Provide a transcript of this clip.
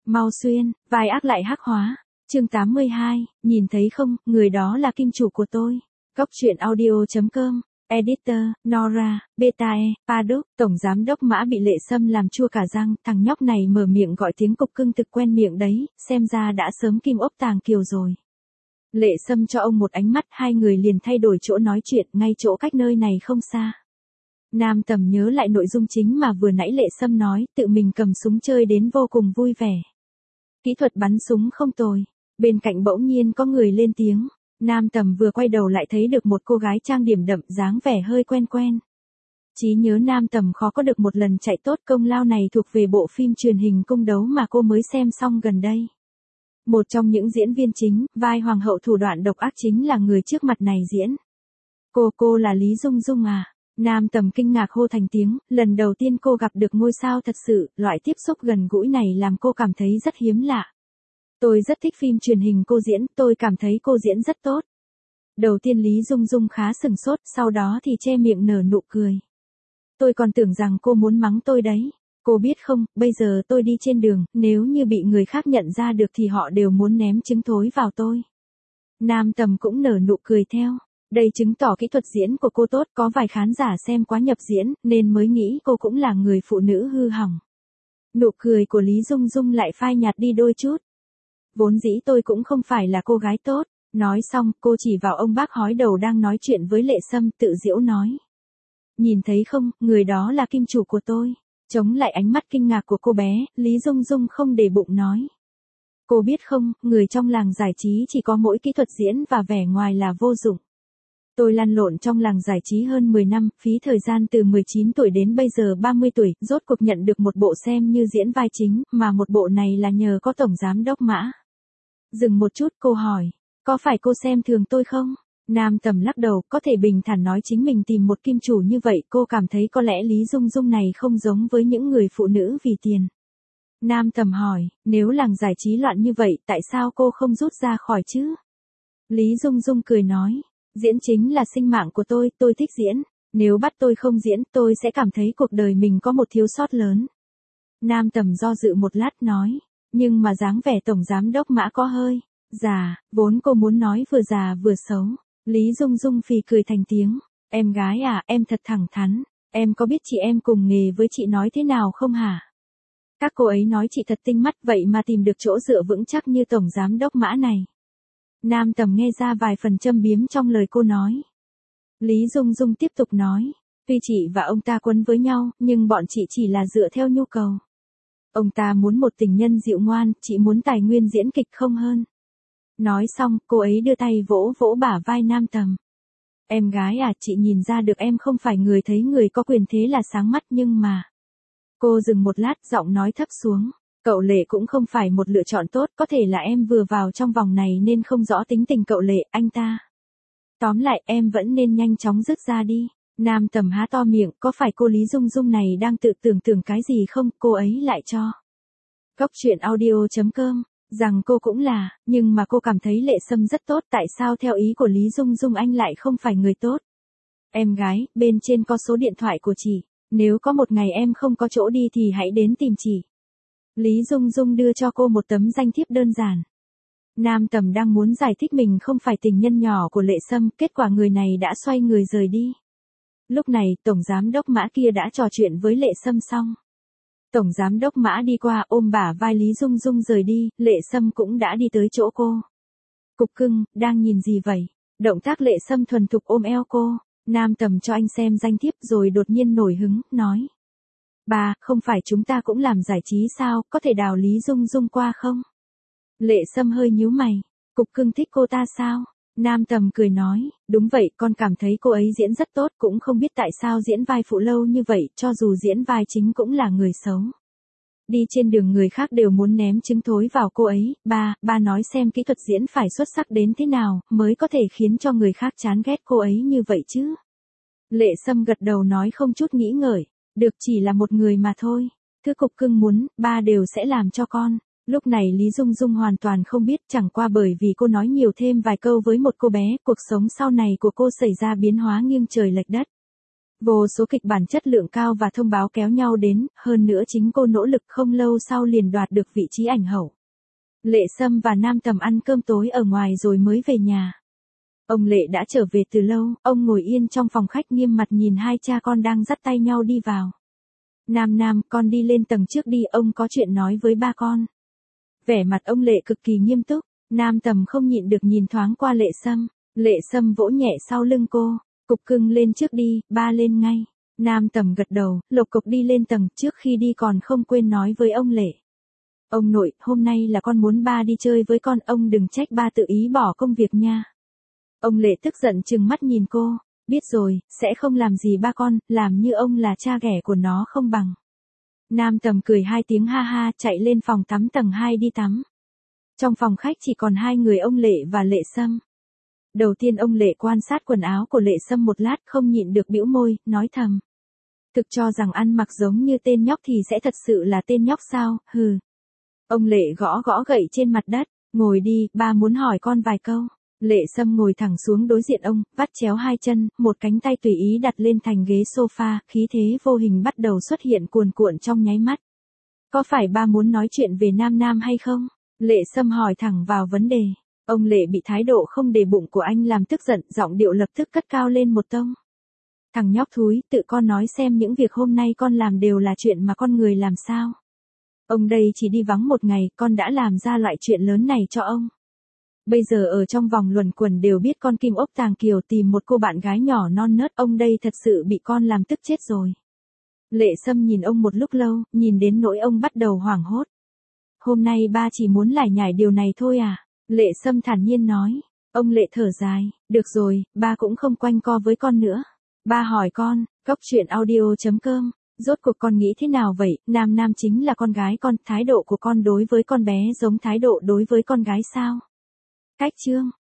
Mau xuyên, vai ác lại hắc hóa. Chương 82, nhìn thấy không, người đó là kim chủ của tôi. Góc truyện audio.com. Editor, Nora, Betae, Paddock, Tổng Giám đốc Mã bị Lệ Sâm làm chua cả răng, thằng nhóc này mở miệng gọi tiếng cục cưng thực quen miệng đấy, xem ra đã sớm kim ốc tàng kiều rồi. Lệ Sâm cho ông một ánh mắt, hai người liền thay đổi chỗ nói chuyện, ngay chỗ cách nơi này không xa. Nam Tầm nhớ lại nội dung chính mà vừa nãy Lệ Sâm nói, tự mình cầm súng chơi đến vô cùng vui vẻ. Kỹ thuật bắn súng không tồi. Bên cạnh bỗng nhiên có người lên tiếng. Nam Tầm vừa quay đầu lại thấy được một cô gái trang điểm đậm, dáng vẻ hơi quen quen. Trí nhớ Nam Tầm khó có được một lần chạy tốt, công lao này thuộc về bộ phim truyền hình Cung đấu mà cô mới xem xong gần đây. Một trong những diễn viên chính, vai hoàng hậu thủ đoạn độc ác chính là người trước mặt này diễn. Cô là Lý Dung Dung à? Nam Tầm kinh ngạc hô thành tiếng, lần đầu tiên cô gặp được ngôi sao thật sự, loại tiếp xúc gần gũi này làm cô cảm thấy rất hiếm lạ. Tôi rất thích phim truyền hình cô diễn, tôi cảm thấy cô diễn rất tốt. Đầu tiên Lý Dung Dung khá sừng sốt, sau đó thì che miệng nở nụ cười. Tôi còn tưởng rằng cô muốn mắng tôi đấy. Cô biết không, bây giờ tôi đi trên đường, nếu như bị người khác nhận ra được thì họ đều muốn ném trứng thối vào tôi. Nam Tầm cũng nở nụ cười theo. Đây chứng tỏ kỹ thuật diễn của cô tốt, có vài khán giả xem quá nhập diễn, nên mới nghĩ cô cũng là người phụ nữ hư hỏng. Nụ cười của Lý Dung Dung lại phai nhạt đi đôi chút. Vốn dĩ tôi cũng không phải là cô gái tốt. Nói xong, cô chỉ vào ông bác hói đầu đang nói chuyện với Lệ Sâm, tự giễu nói. Nhìn thấy không, người đó là kim chủ của tôi. Chống lại ánh mắt kinh ngạc của cô bé, Lý Dung Dung không để bụng nói. Cô biết không, người trong làng giải trí chỉ có mỗi kỹ thuật diễn và vẻ ngoài là vô dụng. Tôi lăn lộn trong làng giải trí hơn 10 năm, phí thời gian từ 19 tuổi đến bây giờ 30 tuổi, rốt cuộc nhận được một bộ xem như diễn vai chính, mà một bộ này là nhờ có Tổng Giám đốc Mã. Dừng một chút, cô hỏi, có phải cô xem thường tôi không? Nam Tầm lắc đầu, có thể bình thản nói chính mình tìm một kim chủ như vậy, cô cảm thấy có lẽ Lý Dung Dung này không giống với những người phụ nữ vì tiền. Nam Tầm hỏi, nếu làng giải trí loạn như vậy, tại sao cô không rút ra khỏi chứ? Lý Dung Dung cười nói, diễn chính là sinh mạng của tôi thích diễn. Nếu bắt tôi không diễn, tôi sẽ cảm thấy cuộc đời mình có một thiếu sót lớn. Nam Tầm do dự một lát nói, nhưng mà dáng vẻ Tổng Giám đốc Mã có hơi già, vốn cô muốn nói vừa già vừa xấu. Lý Dung Dung phì cười thành tiếng, em gái à, em thật thẳng thắn, em có biết chị em cùng nghề với chị nói thế nào không hả? Các cô ấy nói chị thật tinh mắt, vậy mà tìm được chỗ dựa vững chắc như Tổng Giám đốc Mã này. Nam Tầm nghe ra vài phần châm biếm trong lời cô nói. Lý Dung Dung tiếp tục nói, tuy chị và ông ta quấn với nhau, nhưng bọn chị chỉ là dựa theo nhu cầu. Ông ta muốn một tình nhân dịu ngoan, chị muốn tài nguyên diễn kịch không hơn. Nói xong, cô ấy đưa tay vỗ vỗ bả vai Nam Tầm. Em gái à, chị nhìn ra được em không phải người thấy người có quyền thế là sáng mắt nhưng mà. Cô dừng một lát, giọng nói thấp xuống. Cậu Lệ cũng không phải một lựa chọn tốt, có thể là em vừa vào trong vòng này nên không rõ tính tình cậu Lệ, anh ta. Tóm lại, em vẫn nên nhanh chóng dứt ra đi. Nam Tầm há to miệng, có phải cô Lý Dung Dung này đang tự tưởng cái gì không, cô ấy lại cho. Góc truyện audio.com, rằng cô cũng là, nhưng mà cô cảm thấy Lệ Sâm rất tốt, tại sao theo ý của Lý Dung Dung anh lại không phải người tốt? Em gái, bên trên có số điện thoại của chị, nếu có một ngày em không có chỗ đi thì hãy đến tìm chị. Lý Dung Dung đưa cho cô một tấm danh thiếp đơn giản. Nam Tầm đang muốn giải thích mình không phải tình nhân nhỏ của Lệ Sâm, kết quả người này đã xoay người rời đi. Lúc này, Tổng Giám đốc Mã kia đã trò chuyện với Lệ Sâm xong. Tổng Giám đốc Mã đi qua ôm bả vai Lý Dung Dung rời đi, Lệ Sâm cũng đã đi tới chỗ cô. Cục cưng, đang nhìn gì vậy? Động tác Lệ Sâm thuần thục ôm eo cô. Nam Tầm cho anh xem danh thiếp rồi đột nhiên nổi hứng, nói. Bà, không phải chúng ta cũng làm giải trí sao, có thể đào Lý Dung Dung qua không? Lệ Sâm hơi nhíu mày. Cục cưng thích cô ta sao? Nam Tầm cười nói, đúng vậy, con cảm thấy cô ấy diễn rất tốt, cũng không biết tại sao diễn vai phụ lâu như vậy, cho dù diễn vai chính cũng là người xấu. Đi trên đường người khác đều muốn ném trứng thối vào cô ấy, ba nói xem kỹ thuật diễn phải xuất sắc đến thế nào, mới có thể khiến cho người khác chán ghét cô ấy như vậy chứ. Lệ Sâm gật đầu nói không chút nghĩ ngợi, được, chỉ là một người mà thôi. Thứ cục cưng muốn, ba đều sẽ làm cho con. Lúc này Lý Dung Dung hoàn toàn không biết, chẳng qua bởi vì cô nói nhiều thêm vài câu với một cô bé, cuộc sống sau này của cô xảy ra biến hóa nghiêng trời lệch đất. Vô số kịch bản chất lượng cao và thông báo kéo nhau đến, hơn nữa chính cô nỗ lực không lâu sau liền đoạt được vị trí ảnh hậu. Lệ Sâm và Nam Tầm ăn cơm tối ở ngoài rồi mới về nhà. Ông Lệ đã trở về từ lâu, ông ngồi yên trong phòng khách nghiêm mặt nhìn hai cha con đang dắt tay nhau đi vào. Nam, con đi lên tầng trước đi, ông có chuyện nói với ba con. Vẻ mặt ông Lệ cực kỳ nghiêm túc, Nam Tầm không nhịn được nhìn thoáng qua Lệ Sâm. Lệ Sâm vỗ nhẹ sau lưng cô, cục cưng lên trước đi, ba lên ngay. Nam Tầm gật đầu, lộc cục đi lên tầng, trước khi đi còn không quên nói với ông Lệ. Ông nội, hôm nay là con muốn ba đi chơi với con, ông đừng trách ba tự ý bỏ công việc nha. Ông Lệ tức giận trừng mắt nhìn cô, biết rồi, sẽ không làm gì ba con, làm như ông là cha ghẻ của nó không bằng. Nam Tầm cười hai tiếng ha ha, chạy lên phòng tắm tầng 2 đi tắm. Trong phòng khách chỉ còn hai người ông Lệ và Lệ Sâm. Đầu tiên ông Lệ quan sát quần áo của Lệ Sâm một lát không nhịn được bĩu môi, nói thầm. Thực cho rằng ăn mặc giống như tên nhóc thì sẽ thật sự là tên nhóc sao, hừ. Ông Lệ gõ gõ gậy trên mặt đất, ngồi đi, ba muốn hỏi con vài câu. Lệ Sâm ngồi thẳng xuống đối diện ông, vắt chéo hai chân, một cánh tay tùy ý đặt lên thành ghế sofa, khí thế vô hình bắt đầu xuất hiện cuồn cuộn trong nháy mắt. Có phải ba muốn nói chuyện về Nam hay không? Lệ Sâm hỏi thẳng vào vấn đề. Ông Lệ bị thái độ không để bụng của anh làm tức giận, giọng điệu lập tức cất cao lên một tông. Thằng nhóc thúi, tự con nói xem những việc hôm nay con làm đều là chuyện mà con người làm sao? Ông đây chỉ đi vắng một ngày, con đã làm ra loại chuyện lớn này cho ông. Bây giờ ở trong vòng luẩn quẩn đều biết con kim ốc tàng kiều tìm một cô bạn gái nhỏ non nớt, ông đây thật sự bị con làm tức chết rồi. Lệ Sâm nhìn ông một lúc lâu, nhìn đến nỗi ông bắt đầu hoảng hốt. Hôm nay ba chỉ muốn lải nhải điều này thôi à? Lệ Sâm thản nhiên nói. Ông Lệ thở dài, được rồi, ba cũng không quanh co với con nữa. Ba hỏi con, coctruyện.audio.com, rốt cuộc con nghĩ thế nào vậy? Nam chính là con gái con, thái độ của con đối với con bé giống thái độ đối với con gái sao? Cách chương